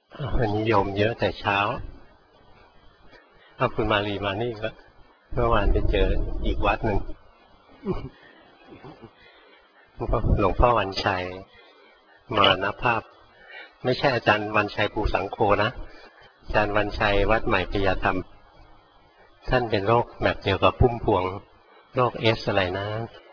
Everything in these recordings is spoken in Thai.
วันนี้โยมเยอะแต่เช้าเอาคุณมาลีมานี่ก็เมื่อวานไปเจออีกวัดหนึ่งหลวงพ่อวันชัยมรณภาพไม่ใช่อาจารย์วันชัยภูสังโฆนะอาจารย์วันชัยวัดใหม่ปิยธรรมท่านเป็นโรคแบบเดียวกับพุ่มพวงโรคอะไรนะ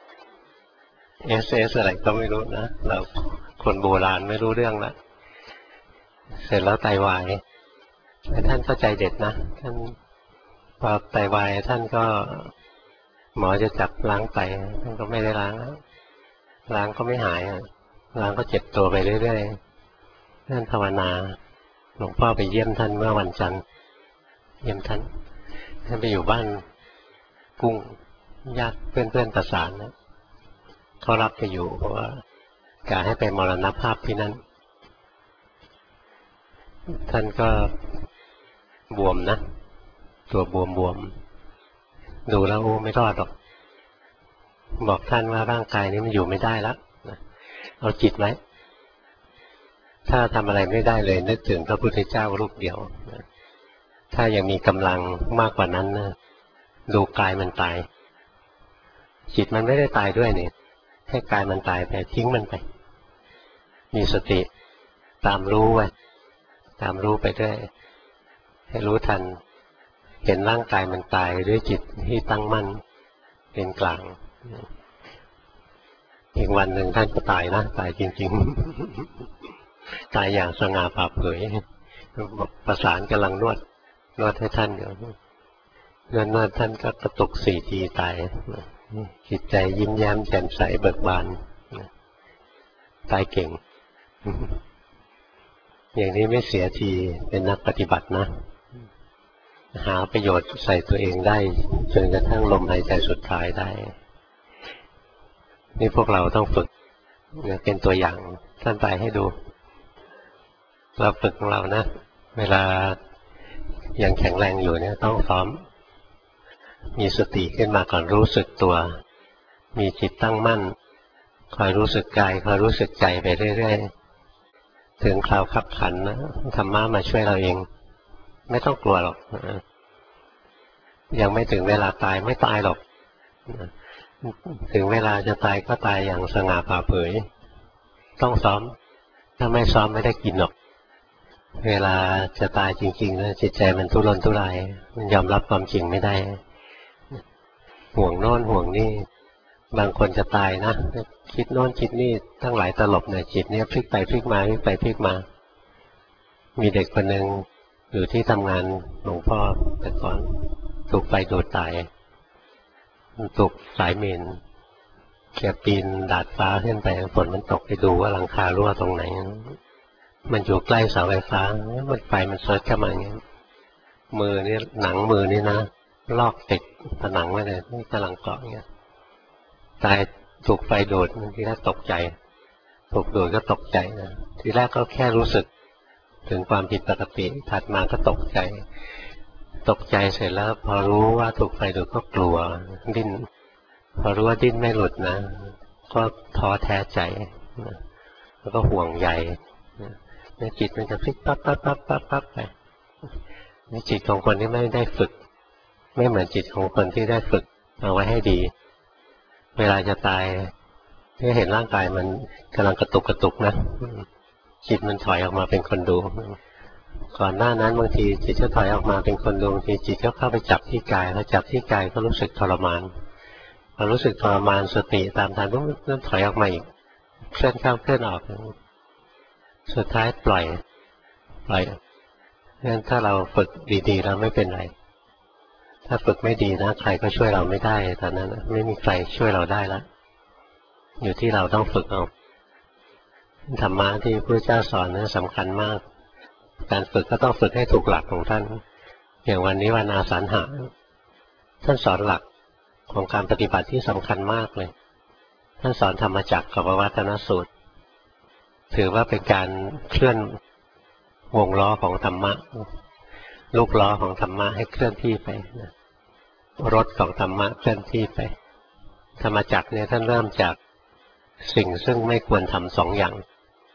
อะไรก็ไม่รู้นะเราคนโบราณไม่รู้เรื่องละเสร็จแล้วไตวายท่านก็ใจเด็ดนะท่านพอไตวายท่านก็หมอจะจับล้างไตท่านก็ไม่ได้ล้างก็ไม่หายล้างก็เจ็บตัวไปเรื่อยๆท่านภาวนาหลวงพ่อไปเยี่ยมท่านเมื่อวันจันทร์เยี่ยมท่านไปอยู่บ้านกุ้งญาติเพื่อนประสานนะเขารับไปอยู่เพราะว่ากะให้ไปมรณภาพที่นั่นท่านก็บวมนะตัวบวมดูแล้วโอ้ไม่รอดหรอกบอกท่านว่าร่างกายนี้มันอยู่ไม่ได้แล้วเอาจิตไว้ถ้าทำอะไรไม่ได้เลยนึกถึงพระพุทธเจ้ารูปเดียวถ้ายังมีกำลังมากกว่านั้นนะดูกายมันตายจิตมันไม่ได้ตายด้วยนี่ให้กายมันตายไปทิ้งมันไปมีสติตามรู้ไว้ตามรู้ไปด้วยให้รู้ทันเห็นร่างกายมันตายด้วยจิตที่ตั้งมั่นเป็นกลางอีกวันหนึ่งท่านก็ตายนะตายจริงๆตายอย่างสง่าผ่าเผยประสานกำลังนวดให้ท่านอยู่นวดท่านก็กระตุก4 ทีตายจิตใจยิ้มแย้มแจ่มใสเบิกบานตายเก่งอย่างนี้ไม่เสียทีเป็นนักปฏิบัตินะหาประโยชน์ใส่ตัวเองได้จนกระทั่งลมหายใจสุดท้ายได้นี่พวกเราต้องฝึกเป็นตัวอย่างท่านไปให้ดูเราฝึกของเรานะเวลายังแข็งแรงอยู่เนี่ยต้องซ้อมมีสติขึ้นมาก่อนรู้สึกตัวมีจิตตั้งมั่นคอยรู้สึกกายคอยรู้สึกใจไปเรื่อยๆถึงคราวขับขันนะธรรมะมาช่วยเราเองไม่ต้องกลัวหรอกยังไม่ถึงเวลาตายไม่ตายหรอกถึงเวลาจะตายก็ตายอย่างสง่าผ่าเผยต้องซ้อมถ้าไม่ซ้อมไม่ได้กินหรอกเวลาจะตายจริงๆนะจิตใจมันทุรนทุรายมันยอมรับความจริงไม่ได้ห่วงโน่นห่วงนี่บางคนจะตายนะคิดโน่นคิดนี่ทั้งหลายตลบเนี่ยจิตเนี่ยพลิกไปพลิกมาพลิกไปพลิกมามีเด็กคนหนึ่งอยู่ที่ทำงานหลวงพ่อแต่ก่อนถูกไฟดูดตายถูกสายเมนแกปีนดาดฟ้าขึ้นไปฝนมันตกไปดูว่าหลังคารั่วตรงไหนมันอยู่ใกล้เสาไฟฟ้ามันไฟมันเซิร์ชเข้ามาอย่างนี้มือนี่หนังมือนี่นะลอกติดผนังไว้เลยนี่กำลังเกาะเงี้ยตายถูกไฟดูดทีแรกตกใจถูกดูดก็ตกใจนะทีแรกก็แค่รู้สึกถึงความผิดปกติถัดมาก็ตกใจเสร็จแล้วพอรู้ว่าถูกไฟดูดก็กลัวดิ้นพอรู้ว่าดิ้นไม่หลุดนะก็ท้อแท้ใจแล้วก็ห่วงใยในจิตมันจะพลิกปั๊บไปในจิตของคนที่ไม่ได้ฝึกไม่เหมือนจิตของคนที่ได้ฝึกเอาไว้ให้ดีเวลาจะตายที่เห็นร่างกายมันกำลังกระตุกนะจิตมันถอยออกมาเป็นคนดูก่อนหน้านั้นบางทีจิตก็ถอยออกมาเป็นคนดูบางทีจิตก็เข้าไปจับที่กายแล้วจับที่กายก็รู้สึกทรมานพอรู้สึกทรมานสติตามทันปุ๊บเริ่มถอยออกมาอีกเคลื่อนเข้าเคลื่อนออกสุดท้ายปล่อยงั้นถ้าเราฝึกดีๆแล้วไม่เป็นไรถ้าฝึกไม่ดีนะใครก็ช่วยเราไม่ได้ตอนนั้นไม่มีใครช่วยเราได้แล้วอยู่ที่เราต้องฝึกเอาธรรมะที่พระเจ้าสอนนั้นสำคัญมากการฝึกก็ต้องฝึกให้ถูกหลักของท่านอย่างวันนี้วันอาสาฬหะท่านสอนหลักของการปฏิบัติที่สำคัญมากเลยท่านสอนธรรมจักรกับปวัตตนสูตรถือว่าเป็นการเคลื่อนวงล้อของธรรมะลูกล้อของธรรมะให้เคลื่อนที่ไปรถของธรรมะเคลื่อนที่ไปธรรมจักรเนี่ยท่านเริ่มจากสิ่งซึ่งไม่ควรทำ2 อย่าง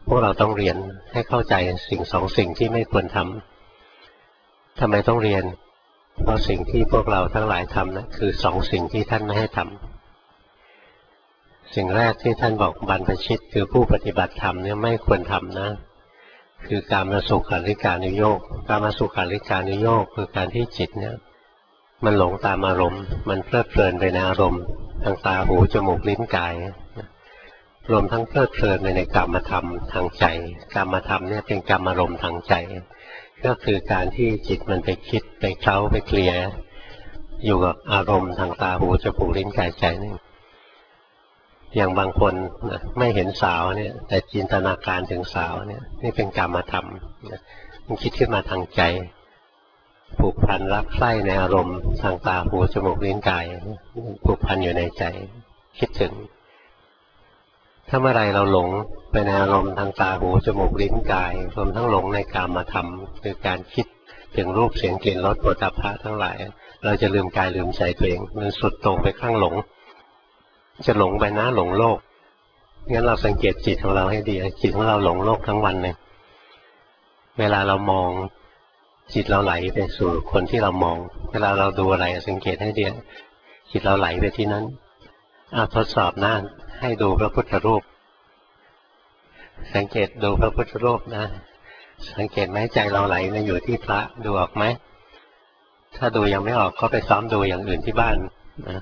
พวกเราต้องเรียนให้เข้าใจสิ่งสองสิ่งที่ไม่ควรทำทำไมต้องเรียนเพราะสิ่งที่พวกเราทั้งหลายทำนะคือสองสิ่งที่ท่านไม่ให้ทำสิ่งแรกที่ท่านบอกบรรพชิตคือผู้ปฏิบัติธรรมเนี่ยไม่ควรทำนะคือกามสุขาริการุโยคกามสุขาริการุโยคคือการที่จิตเนี่ยมันหลงตามอารมณ์มันเพลิดเพลินไปในอารมณ์ทางตาหูจมูกลิ้นกายรวมทั้งเพลิดเพลินในกามธรรมทางใจกามธรรมเนี่ยเป็นกามารมณ์ทางใจก็คือการที่จิตมันไปคิดไปเคล้าไปเคลียร์อยู่กับอารมณ์ทางตาหูจมูกลิ้นกายใจนี่อย่างบางคนนะไม่เห็นสาวเนี่ยแต่จินตนาการถึงสาวเนี่ยนี่เป็นกามธรรมมันคิดขึ้นมาทางใจผูกพันรักใคร่ในอารมณ์ทางตาหูจมูกลิ้นกายผูกพันอยู่ในใจคิดถึงถ้าเมื่อไรเราหลงไปในอารมณ์ทางตาหูจมูกลิ้นกายรวมทั้งหลงในกามธรรมคือการคิดถึงรูปเสียงกลิ่นรสโผฏฐัพพะทั้งหลายเราจะลืมกายลืมใจตัวเองมันสุดตรงไปข้างหลงจะหลงไปนะหลงโลกงั้นเราสังเกตจิตของเราให้ดีจิตของเราหลงโลกทั้งวันเลยเวลาเรามองจิตเราไหลไปสู่คนที่เรามองเวลาเราดูอะไรสังเกตให้ดีจิตเราไหลไปที่นั้นทดสอบหน้าให้ดูพระพุทธรูปสังเกตดูพระพุทธรูปนะสังเกตไหมใจเราไหลมาอยู่ที่พระดูออกไหมถ้าดูยังไม่ออกก็ไปซ้อมดูอย่างอื่นที่บ้านนะ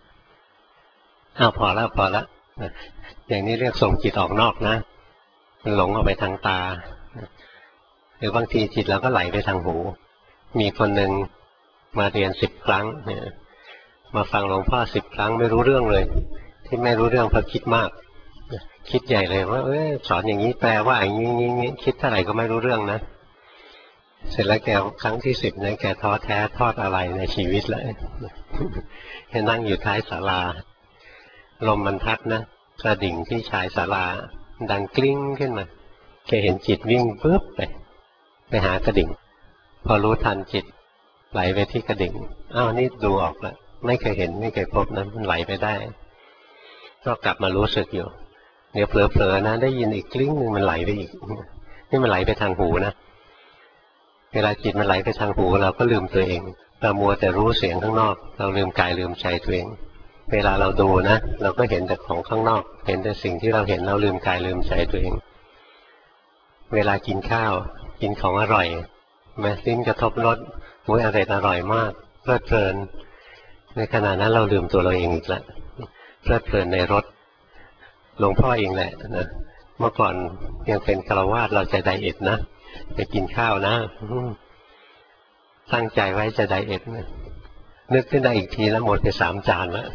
พอแล้วอย่างนี้เรียกส่งจิตออกนอกนะมันหลงออกไปทางตาหรือบางทีจิตเราก็ไหลไปทางหูมีคนหนึ่งมาเรียน10 ครั้งเนี่ยมาฟังหลวงพ่อ10 ครั้งไม่รู้เรื่องเลยที่ไม่รู้เรื่องเพราะคิดมากคิดใหญ่เลยว่าสอนอย่างนี้แปลว่าอย่างนี้คิดเท่าไหร่ก็ไม่รู้เรื่องนะเสร็จแล้วแกครั้งที่10เนี่ยแกท้อแท้ทอดอะไรในชีวิตเลยแกนั่งอยู่ท้ายศาลาลมมันพัดนะกระดิ่งที่ชายศาลาดังกลิ้งขึ้นมาแกเห็นจิตวิ่งปุ๊บไปหากระดิ่งพอรู้ทันจิตไหลไปที่กระดิ่งนี่ดูออกแล้วไม่เคยเห็นไม่เคยพบนะมันไหลไปได้ก็กลับมารู้สึกอยู่เดี๋ยวเผลอๆนะได้ยินอีกกลิ้งนึงมันไหลไปอีกนี่มันไหลไปทางหูนะเวลาจิตมันไหลไปทางหูเราก็ลืมตัวเองเรามัวแต่รู้เสียงข้างนอกเราลืมกายลืมใจตัวเองเวลาเราดูนะเราก็เห็นแต่ของข้างนอกเห็นแต่สิ่งที่เราเห็นเราลืมกายลืมใจตัวเองเวลากินข้าวกินของอร่อยลิ้นกระทบรสอร่อยมากเพลิดเพลินในขณะนั้นเราลืมตัวเราเองอีกแล้วเพลิดเพลินในรสหลวงพ่อเองแหละนะเมื่อก่อนยังเป็นฆราวาสเราจะไดเอทนะไปกินข้าวนะตั้งใจไว้จะไดเอทนึกขึ้นได้อีกทีแล้วหมดไป3 จานแล้ว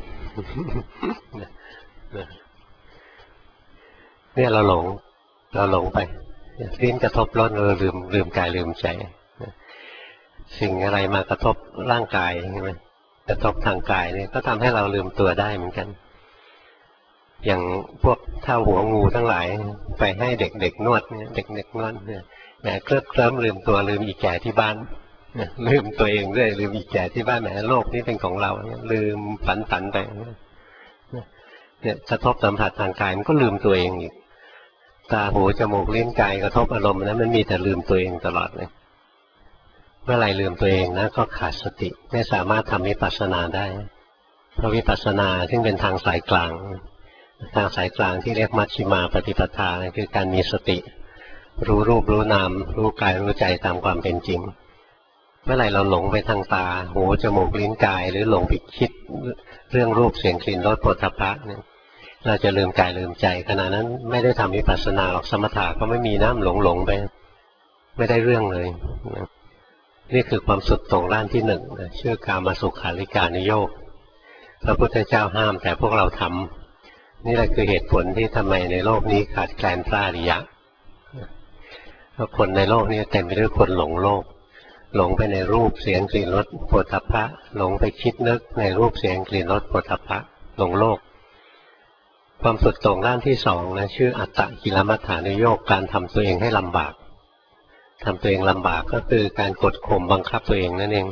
เนี่ยเราหลงไปลิ้นกระทบรสเราลืมกายลืมใจสิ่งอะไรมากระทบร่างกายใช่ไหมกระทบทางกายเนี่ยก็ทำให้เราลืมตัวได้เหมือนกันอย่างพวกเท่าหัวงูทั้งหลายไปให้เด็กๆนวดเนี่ยเด็กๆนวดเนี่ยแหมเคลิ้มลืมตัวลืมอีแก่ที่บ้านลืมตัวเองด้วยลืมอีแก่ที่บ้านแหมโลกนี้เป็นของเราลืมฝันไปเนี่ยกระทบสัมผัสทางกายมันก็ลืมตัวเองอีกตาหูจมูกลิ้นกายกระทบอารมณ์นั้นมันมีแต่ลืมตัวเองตลอดเลยเมื่อไรลืมตัวเองนะก็ขาดสติไม่สามารถทำวิปัสสนาได้เพราะวิปัสสนาซึ่งเป็นทางสายกลางที่เรียกมัชฌิมาปฏิปทาคือการมีสติรู้รูปรู้นามรู้กายรู้ใจตามความเป็นจริงเมื่อไหร่เราหลงไปทางตาหูจมูกลิ้นกายหรือหลงไปคิดเรื่องรูปเสียงกลิ่นรสโผฏฐัพพะเนี่ยเราจะลืมกายลืมใจขณะนั้นไม่ได้ทำวิปัสสนาหรอกสมถะก็ไม่มีน้ำหลงไปไม่ได้เรื่องเลยนี่คือความสุดตรงด้านที่1ชื่อกามสุขาริการุโยคพระพุทธเจ้าห้ามแต่พวกเราทำนี่แหละคือเหตุผลที่ทำไมในโลกนี้ขาดแคลนพระอริยะเพราะคนในโลกนี้เต็มไปด้วยคนหลงโลกหลงไปในรูปเสียงกลิ่นรสโผฏฐัพพะหลงไปคิดนึกในรูปเสียงกลิ่นรสโผฏฐัพพะหลงโลกความสุดตรงด้านที่2นะชื่ออัตตกิลมัฏฐานุโยคการทำตัวเองให้ลำบากทำตัวเองลำบากก็คือการกดข่มบังคับตัวเองนั่นเอง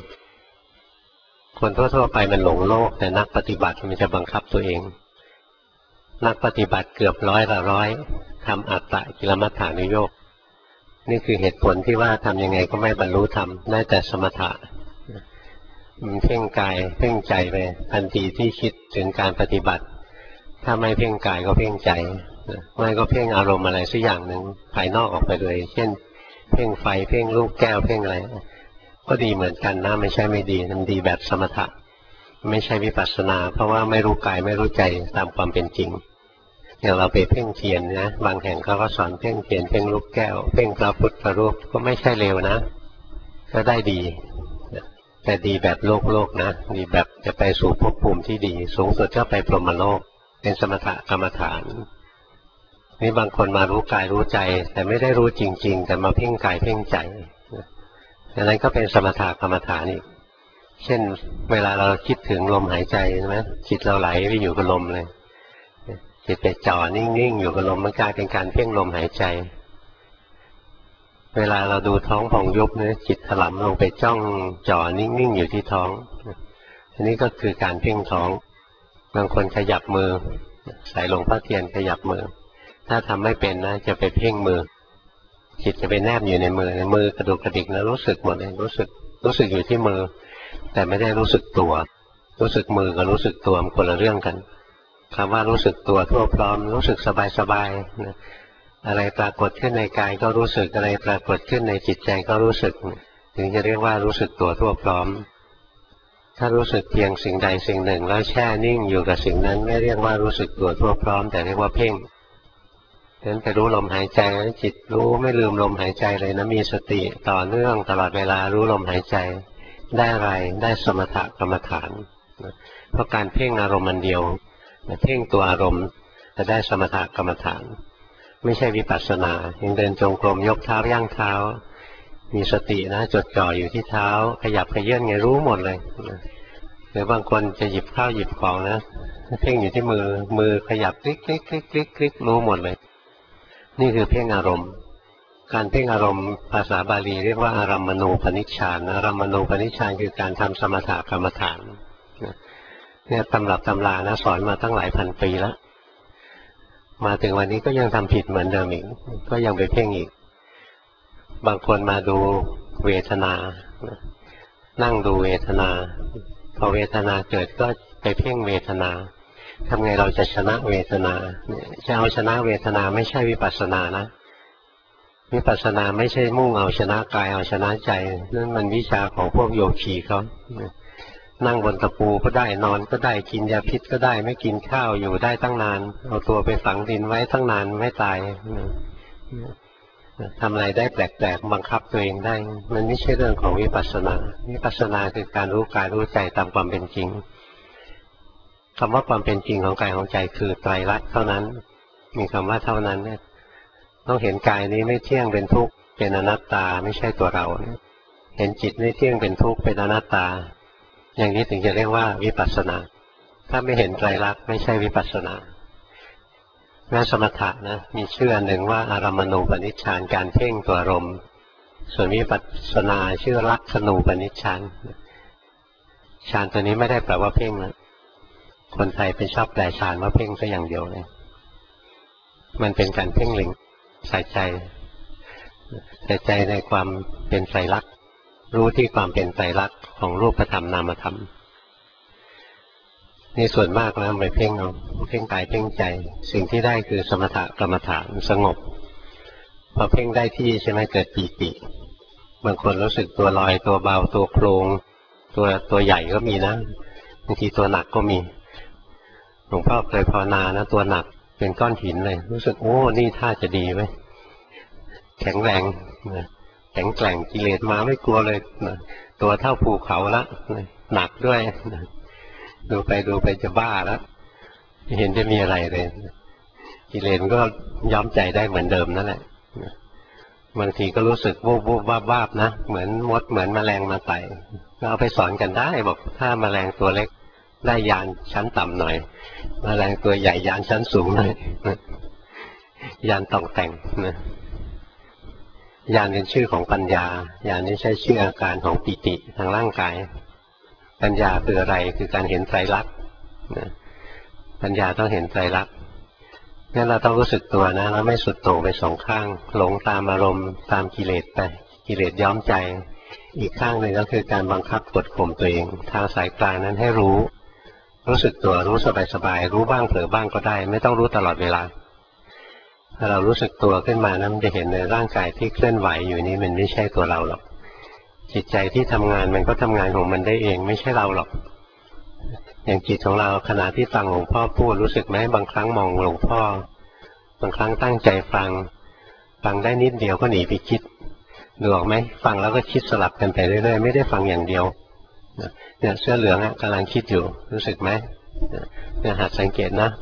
คนทั่วๆไปมันหลงโลกแต่นักปฏิบัติมันจะบังคับตัวเองนักปฏิบัติเกือบ100 ละ 100ทำอัตตกิลมัฏฐานุโยคนี่คือเหตุผลที่ว่าทำยังไงก็ไม่บรรลุธรรมได้แต่สมถะเพ่งกายเพ่งใจไปทันทีที่คิดถึงการปฏิบัติถ้าไม่เพ่งกายก็เพ่งใจไม่ก็เพ่งอารมณ์อะไรสักอย่างหนึ่งภายนอกออกไปเลยเช่นเพ่งไฟเพ่งลูกแก้วเพ่งอะไรก็ดีเหมือนกันนะไม่ใช่ไม่ดีมันดีแบบสมถะไม่ใช่วิปัสสนาเพราะว่าไม่รู้กายไม่รู้ใจตามความเป็นจริงอย่างเราไปเพ่งเทียนนะบางแห่งเขาก็สอนเพ่งเทียนเพ่งลูกแก้วเพ่งพระพุทธรูปก็ไม่ใช่เลวนะก็ได้ดีแต่ดีแบบโลกนะดีแบบจะไปสู่ภพภูมิที่ดีสูงสุดก็ไปพรหมโลกเป็นสมถกรรมฐานนี่บางคนมารู้กายรู้ใจแต่ไม่ได้รู้จริงๆแต่มาเพ่งกายเพ่งใจอันนั้นก็เป็นสมถกรรมฐานอีกเช่นเวลาเราคิดถึงลมหายใจใช่ไหมจิตเราไหลไปอยู่กับลมเลยจิตไปจ่อนิ่งๆอยู่กับลมมันกลายเป็นการเพ่งลมหายใจเวลาเราดูท้องผ่องยุบเนี่ยจิตถลำลงไปจ้องจ่อนิ่งๆอยู่ที่ท้องอันนี้ก็คือการเพ่งท้องบางคนขยับมือใส่หลวงพ่อเทียนขยับมือถ้าทำไม่เป็นนะจะไปเพ่งมือจิตจะไปแนบอยู่ในมือกระดุกกระดิกแล้วรู้สึกหมดเลยรู้สึกอยู่ที่มือแต่ไม่ได้รู้สึกตัวรู้สึกมือกับรู้สึกตัวมันคนละเรื่องกันคำว่ารู้สึกตัวทั่วพร้อมรู้สึกสบายๆนะอะไรปรากฏขึ้นในกายก็รู้สึกอะไรปรากฏขึ้นในจิตใจก็รู้สึกถึงจะเรียกว่ารู้สึกตัวทั่วพร้อมถ้ารู้สึกเพียงสิ่งใดสิ่งหนึ่งแล้วแช่นิ่งอยู่กับสิ่งนั้นไม่เรียกว่ารู้สึกตัวทั่วพร้อมแต่เรียกว่าเพ่งฉะนั้นไปรู้ลมหายใจจิตรู้ไม่ลืมลมหายใจเลยนะมีสติต่อเนื่องตลอดเวลารู้ลมหายใจได้อะไรได้สมถกรรมฐานเพราะการเพ่งอารมณ์มันเดียวเพ่งตัวอารมณ์จะได้สมถกรรมฐานไม่ใช่วิปัสสนายังเดินจงกรมยกเท้าย่างเท้ามีสตินะจดจ่ออยู่ที่เท้าขยับขยื่นไงรู้หมดเลยหรือบางคนจะหยิบข้าวหยิบของนะเพ่งอยู่ที่มือขยับคลิกคลิกคลิกคลิกคลิกรู้หมดเลยนี่คือเพ่งอารมณ์การเพ่งอารมณ์ภาษาบาลีเรียกว่าอารัมมณูปนิชฌานอารัมมณูปนิชฌานคือการทำสมถกรรมฐานเนี่ยตำรับตำรานะสอนมาตั้งหลายพันปีแล้วมาถึงวันนี้ก็ยังทำผิดเหมือนเดิมอีกก็ยังไปเพ่งอีกบางคนมาดูเวทนานั่งดูเวทนาพอเวทนาเกิดก็ไปเพ่งเวทนาทำไงเราจะชนะเวทนาจะเอาชนะเวทนาไม่ใช่วิปัสสนานะวิปัสสนาไม่ใช่มุ่งเอาชนะกายเอาชนะใจนั่นมันวิชาของพวกโยคีเขานั่งบนตะปูก็ได้นอนก็ได้กินยาพิษก็ได้ไม่กินข้าวอยู่ได้ตั้งนานเอาตัวไปฝังดินไว้ตั้งนานไม่ตายทำอะไรได้แปลกๆบังคับตัวเองได้มันไม่ใช่เรื่องของวิปัสสนาวิปัสสนาคือการรู้กายรู้ใจตามความเป็นจริงคำว่าความเป็นจริงของกายของใจคือไตรลักษณ์เท่านั้นมีคำว่าเท่านั้นเนี่ยต้องเห็นกายนี้ไม่เที่ยงเป็นทุกข์เป็นอนัตตาไม่ใช่ตัวเราเห็นจิตไม่เที่ยงเป็นทุกข์เป็นอนัตตาอย่างนี้ถึงจะเรียกว่าวิปัสสนาถ้าไม่เห็นไตรลักษณ์ไม่ใช่วิปัสสนาแม้สมถะนะมีชื่ออันหนึ่งว่าอารัมมณูปนิชฌานการเพ่งตัวอารมณ์ส่วนวิปัสสนาชื่อลักขณูปนิชฌานฌานตัวนี้ไม่ได้แปลว่าเพ่งนะคนไทยเป็นชอบแปลฌานว่าเพ่งแค่อย่างเดียวเลยมันเป็นการเพ่งเล็งใส่ใจในความเป็นไตรลักษณ์รู้ที่ความเป็นไตรลักษณ์ของรูปธรรมนามธรรมนี่ส่วนมากแล้วไปเพ่งเอาเพ่งกายเพ่งใจสิ่งที่ได้คือสมถกรรมฐานสงบพอเพ่งได้ที่ใช่ไหมเกิดปีติบางคนรู้สึกตัวลอยตัวเบาตัวโครงตัวใหญ่ก็มีนะบางทีตัวหนักก็มีหลวงพ่อเคยภาวนานะตัวหนักเป็นก้อนหินเลยรู้สึกโอ้นี่ท่าจะดีไหมแข็งแรงแข็งแกร่งกิเลสมาไม่กลัวเลยตัวเท่าภูเขาละหนักด้วยดูไปจะบ้าแล้วเห็นจะมีอะไรเลยกิเลสก็ย้อมใจได้เหมือนเดิมนั่นแหละบางทีก็รู้สึกวูบวาบนะเหมือนมดเหมือนแมลงมาไต่ก็เอาไปสอนกันได้บอกถ้าแมลงตัวเล็กได้ยานชั้นต่ำหน่อยแมลงตัวใหญ่ยานชั้นสูงหน่อยยานต้องแต่งนะญาณเป็นชื่อของปัญญาญาณนี้ใช้ชื่ออาการของปิติทางร่างกายปัญญาคืออะไรคือการเห็นไตรลักษณ์ปัญญาต้องเห็นไตรลักษณ์งั้นเราต้องรู้สึกตัวนะแล้วไม่สุดโต่งไปสองข้างหลงตามอารมณ์ตามกิเลสไปกิเลสย้อมใจอีกข้างหนึ่งก็คือการบังคับกดข่มตัวเองทางสายกลางนั้นให้รู้สึกตัวรู้สบายๆรู้บ้างเผลอบ้างก็ได้ไม่ต้องรู้ตลอดเวลาถ้าเรารู้สึกตัวขึ้นมานั้นจะเห็นในร่างกายที่เคลื่อนไหวอยู่นี้มันไม่ใช่ตัวเราหรอกจิตใจที่ทำงานมันก็ทำงานของมันได้เองไม่ใช่เราหรอกอย่างจิตของเราขณะที่ฟังหลวงพ่อพูดรู้สึกไหมบางครั้งมองหลวงพ่อบางครั้งตั้งใจฟังได้นิดเดียวก็หนีไปคิดดูออกไหมฟังแล้วก็คิดสลับกันไปเรื่อยๆไม่ได้ฟังอย่างเดียวเนี่ยเสื้อเหลืองกำลังคิดอยู่รู้สึกไหมเนี่ยหัดสังเกตนะ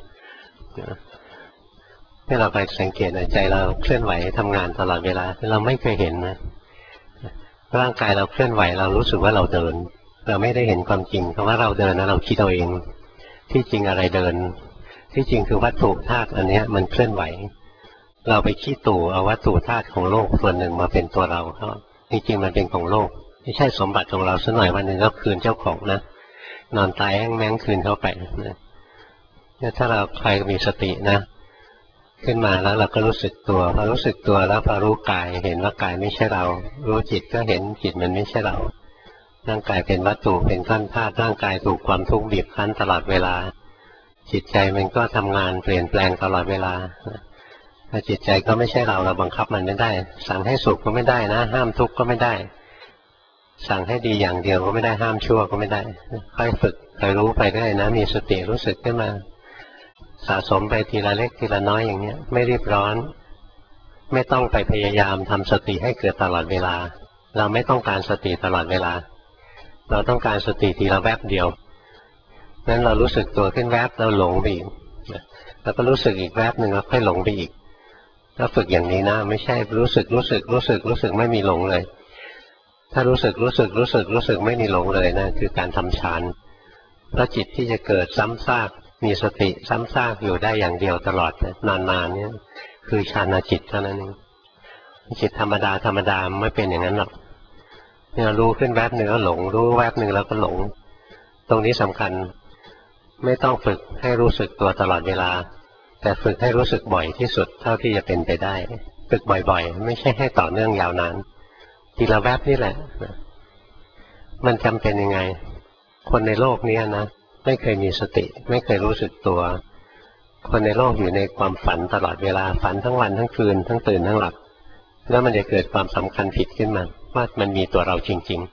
ให้เราไปสังเกตใจเราเคลื่อนไหวทำงานตลอดเวลาเราไม่เคยเห็นนะร่างกายเราเคลื่อนไหวเรารู้สึกว่าเราเดินเราไม่ได้เห็นความจริงเพราะว่าเราเดินนะเราคิดเอาเองที่จริงอะไรเดินที่จริงคือวัตถุธาตุอันนี้มันเคลื่อนไหวเราไปขี้ตู่เอาวัตถุธาตุของโลกส่วนหนึ่งมาเป็นตัวเราจริงๆมันเป็นของโลกไม่ใช่สมบัติของเราสักหน่อยวันหนึ่งก็คืนเจ้าของนะนอนตายแห้งแม้งคืนเข้าไปนะถ้าเราใครมีสตินะขึ้นมาแล้วเราก็รู้สึกตัวพอรู้สึกตัวแล้วพอรู้กายเห็นว่ากายไม่ใช่เรารู้จิตก็เห็นจิตมันไม่ใช่เราร่างกายเป็นวัตถุเป็นก้อนธาตุร่างกายถูกความทุกข์บีบคั้นตลอดเวลาจิตใจมันก็ทำงานเปลี่ยนแปลงตลอดเวลาถ้าจิตใจก็ไม่ใช่เราบังคับมันไม่ได้สั่งให้สุขก็ไม่ได้นะห้ามทุกข์ก็ไม่ได้สั่งให้ดีอย่างเดียวก็ไม่ได้ห้ามชั่วก็ไม่ได้ค่อยฝึกค่อยรู้ไปเรื่อยนะมีสติรู้สึกขึ้นมาสะสมไปทีละเล็กทีละน้อยอย่างเนี้ยไม่รีบร้อนไม่ต้องไปพยายามทำสติให้เกิดตลอดเวลาเราไม่ต้องการสติตลอดเวลาเราต้องการสติทีละแวบเดียวนั้นเรารู้สึกตัวขึ้นแวบเราหลงไปอีกแล้วก็รู้สึกอีกแวบหนึ่งแล้วค่อยหลงไปอีกแล้วฝึกอย่างนี้นะไม่ใช่รู้สึกไม่มีหลงเลยถ้ารู้สึกไม่มีหลงเลยนะคือการทำฌานเพราะจิตที่จะเกิดซ้ำซากมีสติซ้ำซากอยู่ได้อย่างเดียวตลอดนานๆเนี่ยคือฌานจิตเท่านั้นเองจิตธรรมดาไม่เป็นอย่างนั้นหรอกเนี่ยรู้ขึ้นแวบหนึ่งแล้วหลงรู้แวบหนึ่งแล้วก็หลงตรงนี้สำคัญไม่ต้องฝึกให้รู้สึกตัวตลอดเวลาแต่ฝึกให้รู้สึกบ่อยที่สุดเท่าที่จะเป็นไปได้ฝึกบ่อยๆไม่ใช่ให้ต่อเนื่องยาวนานทีละแวบนี่แหละมันจำเป็นยังไงคนในโลกนี้นะไม่เคยมีสติไม่เคยรู้สึกตัวคนในโลกอยู่ในความฝันตลอดเวลาฝันทั้งวันทั้งคืนทั้งตื่นทั้งหลับแล้วมันจะเกิดความสำคัญผิดขึ้นมาว่ามันมีตัวเราจริง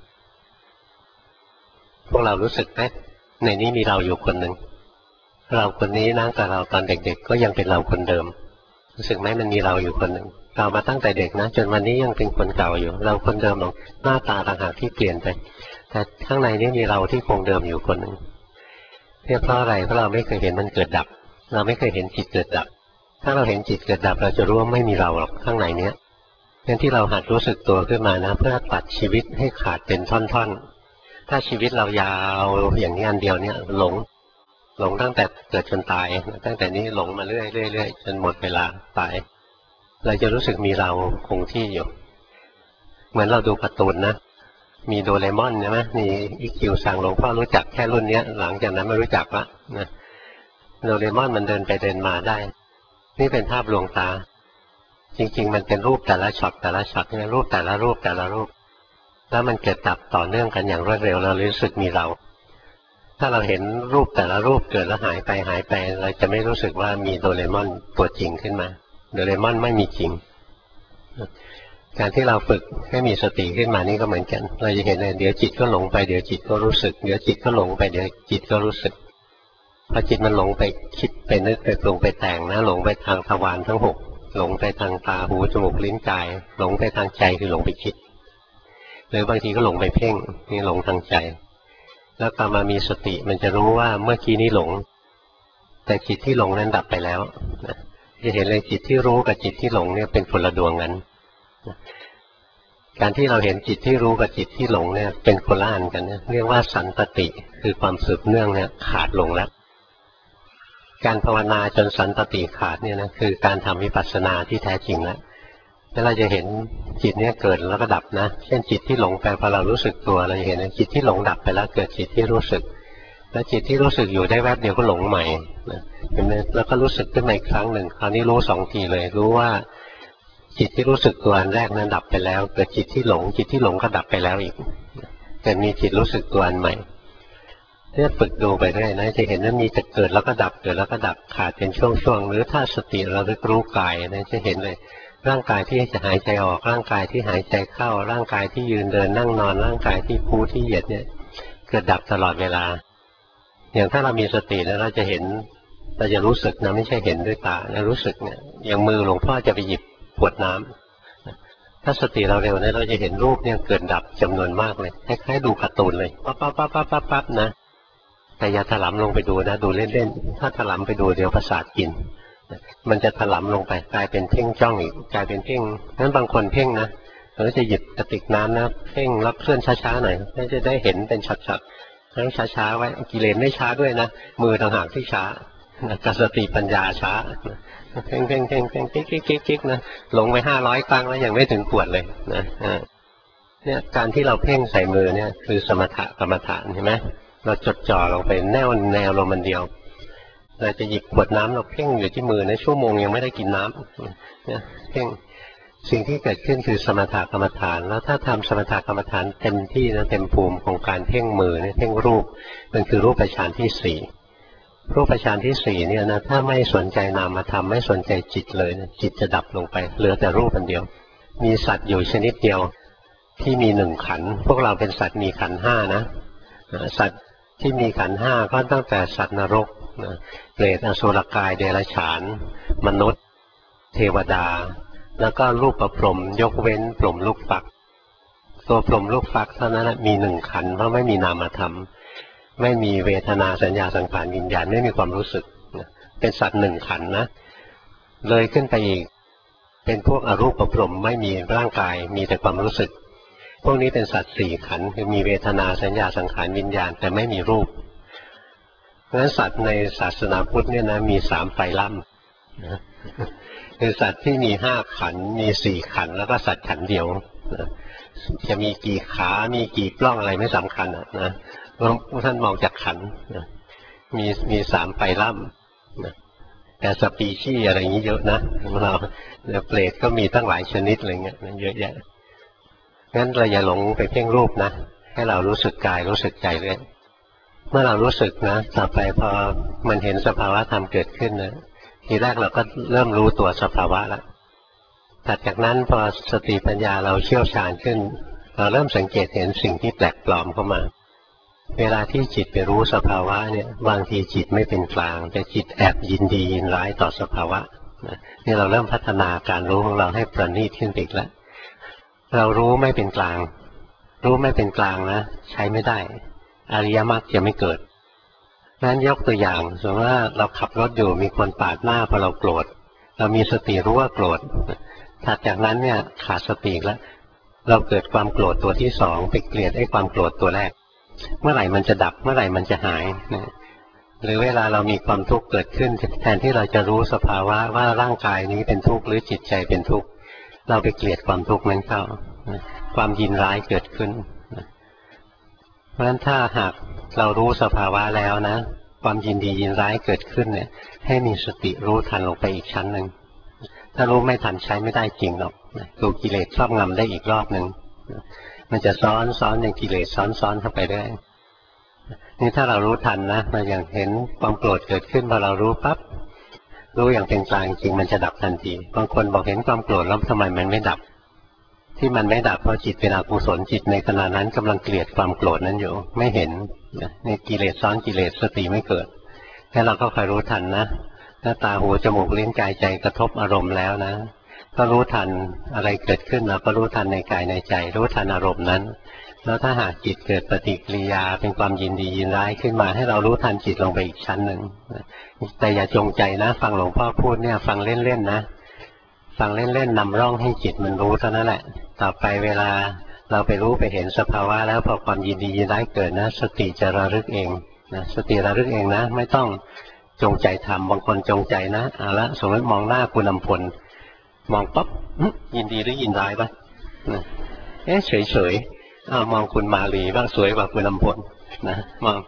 ๆพวกเรารู้สึกไหมในนี้มีเราอยู่คนหนึ่งเราคนนี้นะแต่เราตอนเด็กๆก็ยังเป็นเราคนเดิมรู้สึกไหมมันมีเราอยู่คนหนึ่งเรามาตั้งแต่เด็กนะจนวันนี้ยังเป็นคนเก่าอยู่เราคนเดิมหรอกหน้าตาต่างหากที่เปลี่ยนไปแต่ข้างในนี้มีเราที่คงเดิมอยู่คนหนึ่งเพราะอะไรเพราะเราไม่เคยเห็นมันเกิดดับเราไม่เคยเห็นจิตเกิดดับถ้าเราเห็นจิตเกิดดับเราจะรู้ว่าไม่มีเราหรอกข้างในเนี้ยงั้นที่เราหัดรู้สึกตัวขึ้นมานะเพื่อตัดชีวิตให้ขาดเป็นท่อนๆถ้าชีวิตเรายาวอย่างนี้อันเดียวเนี่ยหลงตั้งแต่เกิดจนตายตั้งแต่นี้หลงมาเรื่อยๆจนหมดเวลาตายเราจะรู้สึกมีเราคงที่อยู่เหมือนเราดูการ์ตูนนะมีโดเรมอนใช่ไหมมีอีคิวสั่งหลวงพ่อรู้จักแค่รุ่นนี้หลังจากนั้นไม่รู้จักละนะโดเรมอนมันเดินไปเดินมาได้นี่เป็นภาพลวงตาจริงๆมันเป็นรูปแต่ละช็อตเนี่ยรูปแต่ละรูปแล้วมันเกิดดับต่อเนื่องกันอย่างรวดเร็วเรารู้สึกมีเราถ้าเราเห็นรูปแต่ละรูปเกิดแล้วหายไปเราจะไม่รู้สึกว่ามีโดเรมอนตัวจริงขึ้นมาโดเรมอนไม่มีจริงการที่เราฝึกให้มีสติขึ้นมานี่ก็เหมือนกันเราจะเห็นเลยเดี๋ยวจิตก็หลงไปเดี๋ยวจิตก็รู้สึกเดี๋ยวจิตก็หลงไปเดี๋ยวจิตก็รู้สึกพอจิตมันหลงไปคิดไปนึกไปปรุงไปแต่งนะหลงไปทางทวารทั้ง6หลงไปทางตาหูจมูกลิ้นกายหลงไปทางใจคือหลงไปคิดหรือบางทีก็หลงไปเพ่งนี่หลงทางใจแล้วกลับมามีสติมันจะรู้ว่าเมื่อกี้นี้หลงแต่จิตที่หลงนั้นดับไปแล้วจะเห็นเลยจิตที่รู้กับจิตที่หลงเนี่ยเป็นคนละดวงกันการที่เราเห็นจิตที่รู้กับจิตที่หลงเนี่ยเป็นคนละอันกันเนี่ยเรียกว่าสันตติคือความสืบเนื่องเนี่ยขาดลงแล้วการภาวนาจนสันตติขาดเนี่ยนะคือการทำวิปัสสนาที่แท้จริงแล้วเราจะเห็นจิตเนี่ยเกิดแล้วก็ดับนะเช่นจิตที่หลงไปพอเรารู้สึกตัวเราจะเห็นจิตที่หลงดับไปแล้วเกิดจิตที่รู้สึกแล้วจิตที่รู้สึกอยู่ได้แวบเดียวก็หลงใหม่นะเห็นไหมแล้วก็รู้สึกขึ้นมาอีกครั้งหนึ่งคราวนี้รู้2 ทีเลยรู้ว่าจิตที่รู้สึกตัวอันแรกนั้นดับไปแล้วเกิดจิตที่หลงก็ดับไปแล้วอีกแต่มีจิตรู้สึกตัวอันใหม่เนี่ยฝึกดูไปเรื่อยนะจะเห็นว่ามีแต่เกิดแล้วก็ดับเกิดแล้วก็ดับขาดเป็นช่วงๆหรือถ้าสติระลึกรู้กายนะจะเห็นเลยร่างกายที่จะหายใจออกร่างกายที่หายใจเข้าร่างกายที่ยืนเดินนั่งนอนร่างกายที่พูที่เหยียดเนี่ยเกิดดับตลอดเวลาอย่างถ้าเรามีสติแล้วเราจะเห็นเราจะรู้สึกนะไม่ใช่เห็นด้วยตานะรู้สึกเนี่ยอย่างมือหลวงพ่อจะไปหยิบขวดน้ำถ้าสติเราเร็วเนี่ยเราจะเห็นรูปเนี่ยเกิดดับจำนวนมากเลยคล้ายๆดูการ์ตูนเลยปั๊บนะแต่อย่าถลำลงไปดูนะดูเล่นๆถ้าถลำไปดูเดี๋ยวประสาทกินมันจะถลำลงไปกลายเป็นเพ่งจ้องอีกกลายเป็นเพ่งนั้นบางคนเพ่งนะเราจะหยิบกระติกน้ำนะเพ่งรับเคลื่อนช้าๆหน่อยจะได้เห็นเป็นช็อตๆทั้งช้าๆไว้กิเลสไม่ช้าด้วยนะมือต่างหากที่ช้ากับสติปัญญาช้าเพ่งกิ๊กนะลงไป500 ครั้งแล้วยังไม่ถึงปวดเลยนะเนี่ยการที่เราเพ่งใส่มือเนี่ยคือสมถกรรมฐานเห็นไหมเราจดจ่อลงไปแนวลมมันเดียวเราจะหยิบขวดน้ำเราเพ่งอยู่ที่มือในชั่วโมงยังไม่ได้กินน้ำเนี่ยเพ่งสิ่งที่เกิดขึ้นคือสมถกรรมฐานแล้วถ้าทำสมถกรรมฐานเต็มที่นะเต็มภูมิของการเพ่งมือเนี่ยเพ่งรูปมันคือรูปฌานที่4รูปฌานที่4เนี่ยนะถ้าไม่สนใจนามธรรมไม่สนใจจิตเลยนะจิตจะดับลงไปเหลือแต่รูปอันเดียวมีสัตว์อยู่ชนิดเดียวที่มี1 ขันธ์พวกเราเป็นสัตว์มีขันธ์5นะสัตว์ที่มีขันธ์5ก็ตั้งแต่สัตว์นรกเปรตอสุรกายเดรัจฉานมนุษย์เทวดาแล้วก็รูปประพรหมยกเว้นพรหมลูกฟักตัวพรหมลูกฟักเท่านั้นมี1 ขันธ์เพราะไม่มีนามธรรมไม่มีเวทนาสัญญาสังขารวิญญาณไม่มีความรู้สึกเป็นสัตว์1 ขันธ์นะเลยขึ้นไปอีกเป็นพวกอรูปประพรหมไม่มีร่างกายมีแต่ความรู้สึกพวกนี้เป็นสัตว์4 ขันธ์คือมีเวทนาสัญญาสังขารวิญญาณแต่ไม่มีรูปเพราะฉะนั้นสัตว์ในศาสนาพุทธเนี่ยนะมี3 ไตรลักษณ์คือสัตว์ที่มี5 ขันธ์มี4 ขันธ์แล้วก็สัตว์ขันธ์เดียวจะมีกี่ขามีกี่ปล้องอะไรไม่สำคัญนะท่านมองจากขันธ์มี3 ไตรลักษณ์แต่สปีชีส์อะไรอย่างนี้เยอะนะเราเปรตก็มีตั้งหลายชนิดอะไรเงี้ยเยอะแยะงั้นเราอย่าหลงไปเพ่งรูปนะให้เรารู้สึกกายรู้สึกใจเลยเมื่อเรารู้สึกนะต่อไปพอมันเห็นสภาวะธรรมเกิดขึ้นนะทีแรกเราก็เริ่มรู้ตัวสภาวะแล้วถัดจากนั้นพอสติปัญญาเราเชี่ยวชาญขึ้นเราเริ่มสังเกตเห็นสิ่งที่แปลกปลอมเข้ามาเวลาที่จิตไปรู้สภาวะเนี่ยบางทีจิตไม่เป็นกลางแต่จิตแอบยินดียินร้ายต่อสภาวะนี่เราเริ่มพัฒนาการรู้ของเราให้ประณีตขึ้นอีกแล้วเรารู้ไม่เป็นกลางนะใช้ไม่ได้อริยมรรคจะไม่เกิดนั้นยกตัวอย่างสมมติว่าเราขับรถอยู่มีคนปาดหน้าพอเราโกรธเรามีสติรู้ว่าโกรธถัดจากนั้นเนี่ยขาดสติแล้วเราเกิดความโกรธตัวที่2ไปเกลียดไอ้ความโกรธตัวแรกเมื่อไหร่มันจะดับเมื่อไหร่มันจะหายหรือเวลาเรามีความทุกข์เกิดขึ้นแทนที่เราจะรู้สภาวะว่าร่างกายนี้เป็นทุกข์หรือจิตใจเป็นทุกข์เราไปเกลียดความทุกข์นั้นเข้าความยินร้ายเกิดขึ้นเพราะฉะนั้นถ้าหากเรารู้สภาวะแล้วนะความยินดียินร้ายเกิดขึ้นเนี่ยให้มีสติรู้ทันลงไปอีกชั้นหนึ่งถ้ารู้ไม่ทันใช้ไม่ได้จริงหรอกถูกกิเลสครอบงำได้อีกรอบหนึ่งมันจะซ้อนอย่างกิเลสซ้อนเข้าไปได้นี่ถ้าเรารู้ทันนะเราอย่างเห็นความโกรธเกิดขึ้นพอเรารู้ปั๊บรู้อย่างเป็นกลางจริงมันจะดับทันทีบางคนบอกเห็นความโกรธแล้วทำไมมันไม่ดับที่มันไม่ดับเพราะจิตเป็นอกุศลจิตในขณะนั้นกำลังเกลียดความโกรธนั้นอยู่ไม่เห็นนี่กิเลสซ้อนกิเลสสติไม่เกิดแค่เราก็คอยรู้ทันนะถ้าตาหูจมูกลิ้นกายใจกระทบอารมณ์แล้วนะก็รู้ทันอะไรเกิดขึ้นเราก็รู้ทันในกายในใจรู้ทันอารมณ์นั้นแล้วถ้าหากจิตเกิดปฏิกิริยาเป็นความยินดียินร้ายขึ้นมาให้เรารู้ทันจิตลงไปอีกชั้นหนึ่งแต่อย่าจงใจนะฟังหลวงพ่อพูดเนี่ยฟังเล่นๆนะฟังเล่นๆนำร่องให้จิตมันรู้เท่านั้นแหละต่อไปเวลาเราไปรู้ไปเห็นสภาวะแล้วพอความยินดียินร้ายเกิดนะสติจะระลึกเองนะสติระลึกเองนะไม่ต้องจงใจทำบางคนจงใจนะเอาละสมมติมองหน้าคุณอำพลมองปั๊บยินดีหรือยินร้ายปะเฉยมองคุณมาลีบ้างสวยกว่าคุณอำพลนะมอง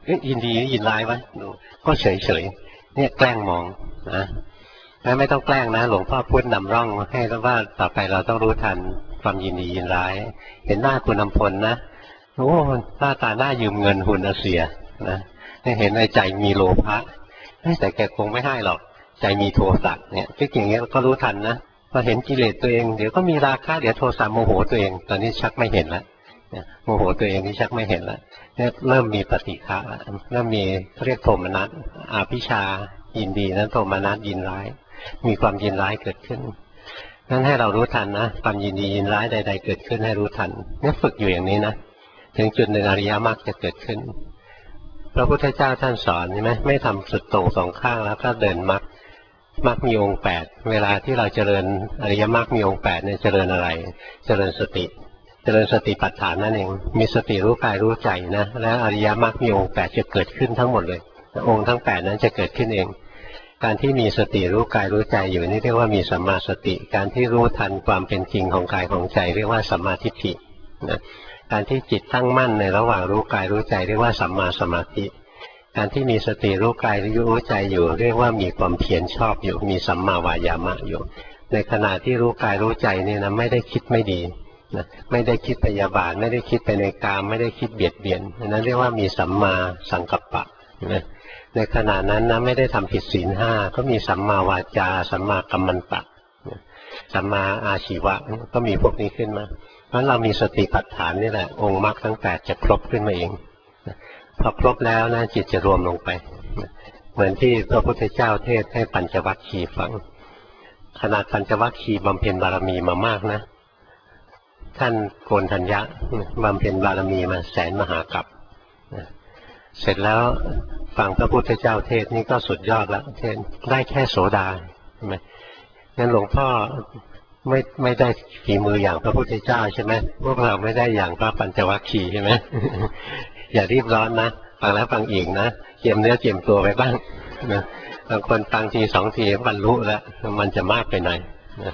ยินดียินร้ายวะก็เฉยเนี่ยแกล้งมองนะไม่ต้องแกล้งนะหลวงพ่อพูดนำร่องให้แล้วว่าต่อไปเราต้องรู้ทันความยินดียินร้ายเห็นหน้าคุณอำพลนะโอ้หน้าตาหน้ายืมเงินหุ่นเสียนะเห็นในใจมีโลภะแต่แกคงไม่ให้หรอกใจมีโทสะเนี่ยคิดอย่างเงี้ยก็รู้ทันนะพอเห็นกิเลสตัวเองเดี๋ยวก็มีราคะเดี๋ยวโทสะโมโหตัวเองตอนนี้ชักไม่เห็นแล้วโมโหตัวเองนี่ชักไม่เห็นแล้วเนี่ยเริ่มมีปฏิฆะแล้วเริ่มมีเรียกโทมนัสอภิชายินดีนั้นโทมนัสยินร้ายมีความยินร้ายเกิดขึ้นนั้นให้เรารู้ทันนะความยินดียินร้ายใดๆเกิดขึ้นให้รู้ทันเนี่ยฝึกอยู่อย่างนี้นะถึงจุดหนึ่งอริยมรรคจะเกิดขึ้นพระพุทธเจ้าท่านสอนใช่ไหมไม่ทำสุดโต่งสองข้างแล้วก็เดินมรรคมีองค์8เวลาที่เราเจริญอริยมรรคมีองค์8เนี่ยเจริญอะไรเจริญสติเจริญสติปัฏฐานนั่นเองมีสติรู้กายรู้ใจนะแล้วอริยมรรคมีองค์8จะเกิดขึ้นทั้งหมดเลยองค์ทั้ง8นั้นจะเกิดขึ้นเองการที่มีสติรู้กายรู้ใจอยู่นี่เรียกว่ามีสัมมาสติการที่รู้ทันความเป็นจริงของกายของใจเรียกว่าสัมมาทิฏฐินะการที่จิตตั้งมั่นในระหว่างรู้กายรู้ใจเรียกว่าสัมมาสมาธิการที่มีสติรู้กายรู้ใจอยู่เรียกว่ามีความเพียรชอบอยู่มีสัมมาวายามะอยู่ในขณะที่รู้กายรู้ใจเนี่ยนะไม่ได้คิดไม่ดีนะไม่ได้คิดพยาบาทไม่ได้คิดไปในกามไม่ได้คิดเบียดเบียนนั้นเรียกว่ามีสัมมาสังกัปปะนะในขณะนั้นนะไม่ได้ทำผิดศีล5ก็มีสัมมาวาจาสัมมากัมมันตะสัมมาอาชีวะก็มีพวกนี้ขึ้นมาเพราะเรามีสติปัฏฐานนี่แหละองค์มรรคทั้ง8จะครบขึ้นมาเองพอครบแล้วนะจิตจะรวมลงไปเหมือนที่พระพุทธเจ้าเทศให้ปัญจวัคคีย์ฟังขนาดปัญจวัคคีย์บำเพ็ญบารมีมามากนะท่านโกณฑัญญะบำเพ็ญบารมีมาแสนมหากัปเสร็จแล้วฟังพระพุทธเจ้าเทศนี่ก็สุดยอดแล้วเทศได้แค่โสดาใช่ไหมงั้นหลวงพ่อไม่ได้ฝีมืออย่างพระพุทธเจ้าใช่ไหมพวกเราไม่ได้อย่างพระปัญจวัคคีย์ใช่ไหม อย่ารีบร้อนนะฟังแล้วฟังอีกนะเจียมเนื้อเจียมตัวไปบ้างนะบางคนฟังที2ทีบรรลุแล้วมันจะมากไปหน่อยนะ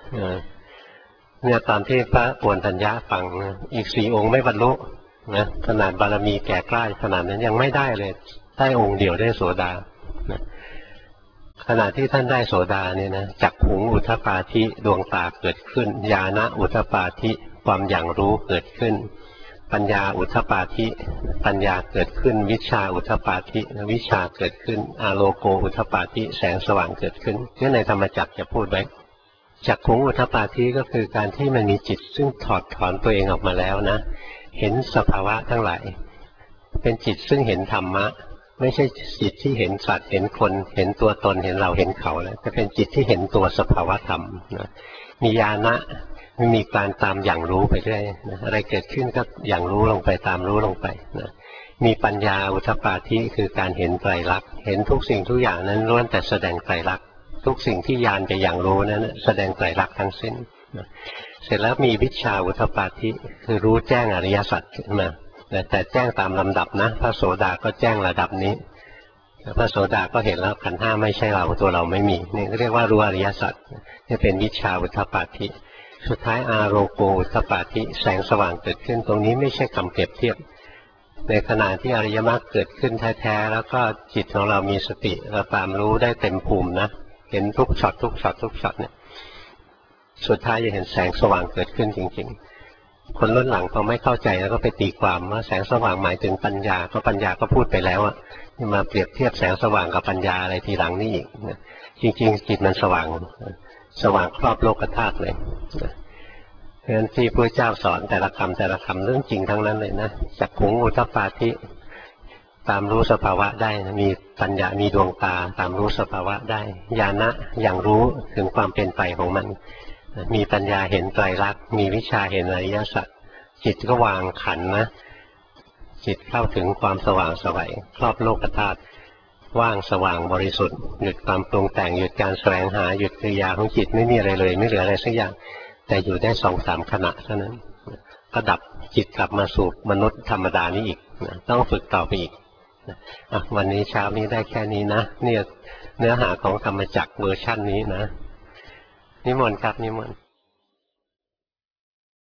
เนี่ยตอนที่พระโกณฑัญญะฟังอีก4องค์ไม่บรรลุนะขนาดบารมีแก่กล้าขนาดนั้นยังไม่ได้เลยได้องค์เดียวได้โสดานะขณะที่ท่านได้โสดาเนี่ยนะจักขุงอุทปาธิดวงตาเกิดขึ้นญาณอุทปาธิความอย่างรู้เกิดขึ้นปัญญาอุทปาธิปัญญาเกิดขึ้นวิชาอุทปาธิวิชาเกิดขึ้นอาโลโกอุทปาธิแสงสว่างเกิดขึ้นนี่ในธรรมจักรจะพูดไว้จักขุงอุทปาธิก็คือการที่มันมีจิตซึ่งถอดถอนตัวเองออกมาแล้วนะเห็นสภาวะทั้งหลายเป็นจิตซึ่งเห็นธรรมะไม่ใช่จิตที่เห็นสัตว์เห็นคนเห็นตัวตนเห็นเราเห็นเขาแล้วจะเป็นจิตที่เห็นตัวสภาวะธรรมนะมีญาณะมีการตามอย่างรู้ไปเรื่อยนะอะไรเกิดขึ้นก็อย่างรู้ลงไปตามรู้ลงไปนะมีปัญญาอุทปาธิคือการเห็นไตรลักษณ์เห็นทุกสิ่งทุกอย่างนั้นล้วนแต่แสดงไตรลักษณ์ทุกสิ่งที่ญาณจะอย่างรู้นั้นแสดงไตรลักษณ์ทั้งสิ้นนะเสร็จแล้วมีวิชาอุทปาธิคือรู้แจ้งอริยสัจขึ้นมาแต่แจ้งตามลำดับนะพระโสดาก็แจ้งระดับนี้พระโสดาก็เห็นแล้วขันธ์5ไม่ใช่เราตัวเราไม่มีนี่เรียกว่ารู้อริยสัจนี่เป็นวิชาอุทปาธิสุดท้ายอาโรโกอุทปาธิแสงสว่างเกิดขึ้นตรงนี้ไม่ใช่คำเปรียบเทียบในขณะที่อริยมรรคเกิดขึ้นแท้ๆแล้วก็จิตของเรามีสติเราตามรู้ได้เต็มภูมินะเห็นทุกช็อตทุกช็อตทุกช็อตเนี่ยสุดท้ายจะเห็นแสงสว่างเกิดขึ้นจริงๆคนรุ่นหลังเขาไม่เข้าใจแล้วก็ไปตีความว่าแสงสว่างหมายถึงปัญญาเพราะปัญญาก็พูดไปแล้วอ่ะมาเปรียบเทียบแสงสว่างกับปัญญาอะไรทีหลังนี่อีกจริงๆจิตมันสว่างครอบโลกธาตุเลยเพราะฉะนั้นที่พระเจ้าสอนแต่ละคำเรื่องจริงทั้งนั้นเลยนะจักขุงอุทปาธิตามรู้สภาวะได้นะมีปัญญามีดวงตาตามรู้สภาวะได้ญาณะอย่างรู้ถึงความเป็นไปของมันมีปัญญาเห็นไตรลักษณ์มีวิชาเห็นอริยสัจจิตก็วางขันธ์นะจิตเข้าถึงความสว่างไสวครอบโลกธาตุว่างสว่างบริสุทธิ์หยุดความปรุงแต่งหยุดการแสวงหาหยุดกิริยาของจิตไม่มีอะไรเลยไม่เหลืออะไรสักอย่างแต่อยู่ได้ 2-3 ขณะเท่านั้นก็ดับจิตกลับมาสู่มนุษย์ธรรมดานี้อีกต้องฝึกต่อไปอีกวันนี้เช้านี้ได้แค่นี้นะเนี่ยเนื้อหาของธรรมจักรเวอร์ชันนี้นะนิมนต์ครับนิมนต์